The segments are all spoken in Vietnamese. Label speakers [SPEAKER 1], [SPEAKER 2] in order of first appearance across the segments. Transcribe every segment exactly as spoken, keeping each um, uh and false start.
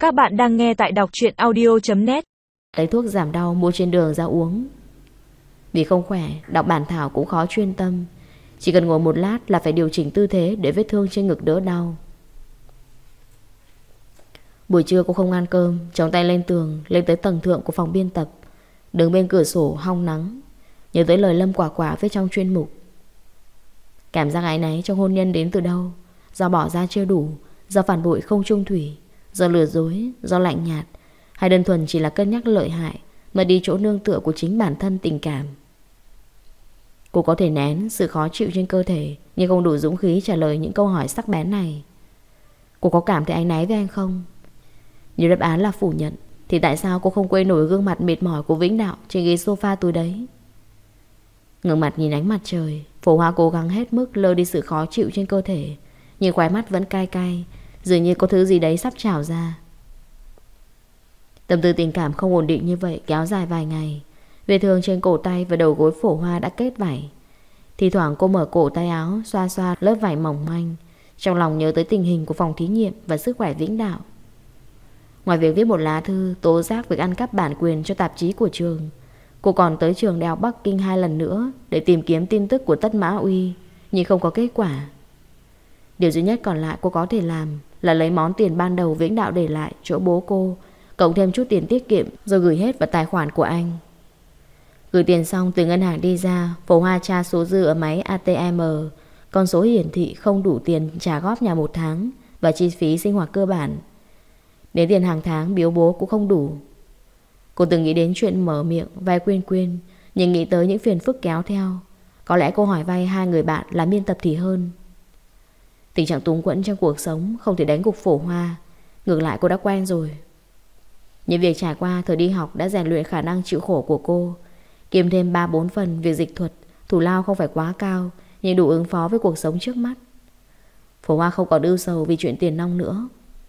[SPEAKER 1] Các bạn đang nghe tại đọc truyện audio chấm net.
[SPEAKER 2] Lấy thuốc giảm đau mua trên đường ra uống. Vì không khỏe, đọc bản thảo cũng khó chuyên tâm. Chỉ cần ngồi một lát là phải điều chỉnh tư thế để vết thương trên ngực đỡ đau. Buổi trưa cô không ăn cơm, chống tay lên tường, lên tới tầng thượng của phòng biên tập, đứng bên cửa sổ hong nắng, nhớ tới lời Lâm Quả Quả viết trong chuyên mục. Cảm giác áy náy trong hôn nhân đến từ đâu? Do bỏ ra chưa đủ, do phản bội không chung thủy, do lừa dối, do lạnh nhạt, hay đơn thuần chỉ là cân nhắc lợi hại mà đi chỗ nương tựa của chính bản thân tình cảm. Cô có thể nén sự khó chịu trên cơ thể, nhưng không đủ dũng khí trả lời những câu hỏi sắc bén này. Cô có cảm thấy áy náy với anh không? Nếu đáp án là phủ nhận, thì tại sao cô không quên nổi gương mặt mệt mỏi của Vĩnh Đạo trên ghế sofa tối đấy? Ngẩng mặt nhìn ánh mặt trời, Phổ Hoa cố gắng hết mức lơ đi sự khó chịu trên cơ thể, nhưng khóe mắt vẫn cay cay, dường như có thứ gì đấy sắp trào ra. Tâm tư tình cảm không ổn định như vậy kéo dài vài ngày. Vết thương trên cổ tay và đầu gối Phổ Hoa đã kết vảy. Thì thoảng cô mở cổ tay áo, xoa xoa lớp vải mỏng manh, trong lòng nhớ tới tình hình của phòng thí nghiệm và sức khỏe Vĩnh Đạo. Ngoài việc viết một lá thư tố giác việc ăn cắp bản quyền cho tạp chí của trường, cô còn tới trường Đại học Bắc Kinh hai lần nữa để tìm kiếm tin tức của Tất Mã Uy, nhưng không có kết quả. Điều duy nhất còn lại cô có thể làm là lấy món tiền ban đầu Vĩnh Đạo để lại chỗ bố cô, cộng thêm chút tiền tiết kiệm rồi gửi hết vào tài khoản của anh. Gửi tiền xong từ ngân hàng đi ra, Phổ Hoa tra số dư ở máy a tê em, con số hiển thị không đủ tiền trả góp nhà một tháng và chi phí sinh hoạt cơ bản. Đến tiền hàng tháng biếu bố cũng không đủ. Cô từng nghĩ đến chuyện mở miệng vay Quyên Quyên, nhưng nghĩ tới những phiền phức kéo theo, có lẽ cô hỏi vay hai người bạn làm biên tập thì hơn. Tình trạng túng quẫn trong cuộc sống không thể đánh gục Phổ Hoa, ngược lại cô đã quen rồi. Những việc trải qua thời đi học đã rèn luyện khả năng chịu khổ của cô, kiêm thêm ba bốn phần việc dịch thuật, thù lao không phải quá cao nhưng đủ ứng phó với cuộc sống trước mắt. Phổ Hoa không còn ưu sầu vì chuyện tiền nong nữa.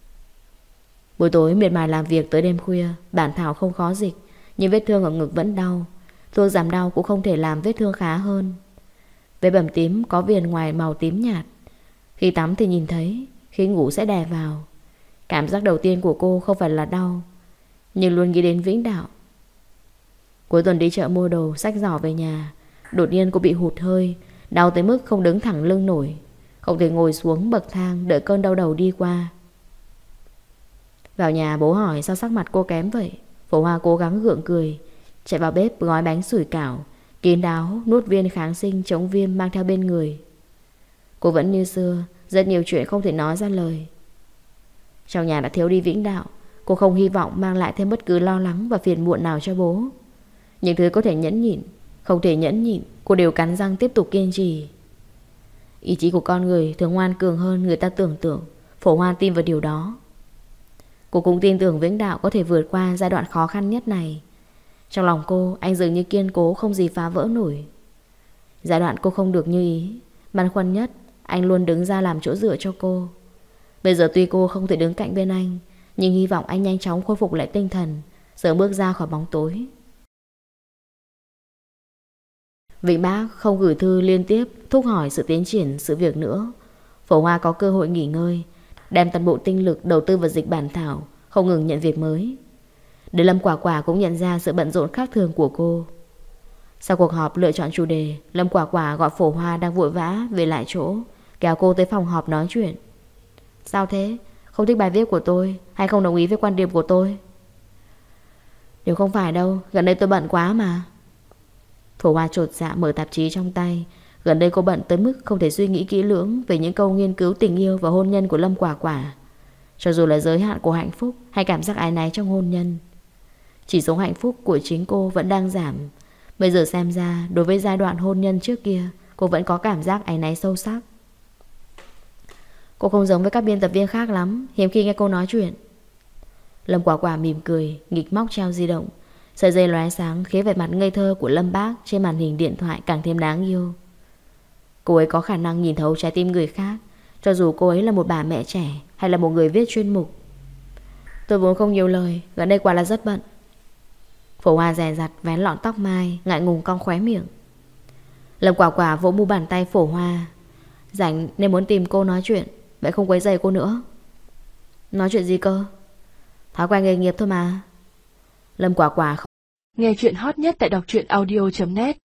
[SPEAKER 2] Buổi tối miệt mài làm việc tới đêm khuya, bản thảo không khó dịch, nhưng vết thương ở ngực vẫn đau. Thuốc giảm đau cũng không thể làm vết thương khá hơn. Vết bầm tím có viền ngoài màu tím nhạt. Khi tắm thì nhìn thấy, khi ngủ sẽ đè vào. Cảm giác đầu tiên của cô không phải là đau, nhưng luôn nghĩ đến Vĩnh Đạo. Cuối tuần đi chợ mua đồ, xách giỏ về nhà, đột nhiên cô bị hụt hơi, đau tới mức không đứng thẳng lưng nổi, không thể ngồi xuống bậc thang đợi cơn đau đầu đi qua. Vào nhà bố hỏi sao sắc mặt cô kém vậy. Phổ Hoa cố gắng gượng cười, chạy vào bếp gói bánh sủi cảo, kín đáo nuốt viên kháng sinh chống viêm mang theo bên người. Cô vẫn như xưa, rất nhiều chuyện không thể nói ra lời. Trong nhà đã thiếu đi Vĩnh Đạo, cô không hy vọng mang lại thêm bất cứ lo lắng và phiền muộn nào cho bố. Những thứ có thể nhẫn nhịn, không thể nhẫn nhịn, cô đều cắn răng tiếp tục kiên trì. Ý chí của con người thường ngoan cường hơn người ta tưởng tượng. Phổ Hoa tin vào điều đó. Cô cũng tin tưởng Vĩnh Đạo có thể vượt qua giai đoạn khó khăn nhất này. Trong lòng cô, anh dường như kiên cố không gì phá vỡ nổi. Giai đoạn cô không được như ý, băn khoăn nhất, anh luôn đứng ra làm chỗ dựa cho cô. Bây giờ tuy cô không thể đứng cạnh bên anh, nhưng hy vọng anh nhanh chóng khôi phục lại tinh thần, sớm bước ra khỏi bóng tối. Vĩnh Bác không gửi thư liên tiếp thúc hỏi sự tiến triển sự việc nữa. Phổ Hoa có cơ hội nghỉ ngơi, đem toàn bộ tinh lực đầu tư vào dịch bản thảo, không ngừng nhận việc mới. Để Lâm Quả Quả cũng nhận ra sự bận rộn khác thường của cô. Sau cuộc họp lựa chọn chủ đề, Lâm Quả Quả gọi Phổ Hoa đang vội vã về lại chỗ, kéo cô tới phòng họp nói chuyện. Sao thế? Không thích bài viết của tôi hay không đồng ý với quan điểm của tôi? Điều không phải đâu, gần đây tôi bận quá mà. Phổ Hoa chột dạ mở tạp chí trong tay. Gần đây cô bận tới mức không thể suy nghĩ kỹ lưỡng về những câu nghiên cứu tình yêu và hôn nhân của Lâm Quả Quả. Cho dù là giới hạn của hạnh phúc hay cảm giác áy náy trong hôn nhân, chỉ số hạnh phúc của chính cô vẫn đang giảm. Bây giờ xem ra, đối với giai đoạn hôn nhân trước kia, cô vẫn có cảm giác áy náy sâu sắc. Cô không giống với các biên tập viên khác lắm, hiếm khi nghe cô nói chuyện. Lâm Quả Quả mỉm cười, nghịch móc treo di động. Sợi dây lóe sáng khiến vẻ mặt ngây thơ của Lâm Bác trên màn hình điện thoại càng thêm đáng yêu. Cô ấy có khả năng nhìn thấu trái tim người khác, cho dù cô ấy là một bà mẹ trẻ hay là một người viết chuyên mục. Tôi vốn không nhiều lời, gần đây quả là rất bận. Phổ Hoa dè dặt vén lọn tóc mai, ngại ngùng cong khóe miệng. Lâm Quả Quả vỗ mu bàn tay Phổ Hoa. Rảnh nên muốn tìm cô nói chuyện, vậy không quấy rầy cô nữa. Nói chuyện gì cơ? Thói quen nghề nghiệp thôi mà. Lâm Quả Quả không...
[SPEAKER 1] Nghe chuyện hot nhất tại đọc truyện audio chấm net.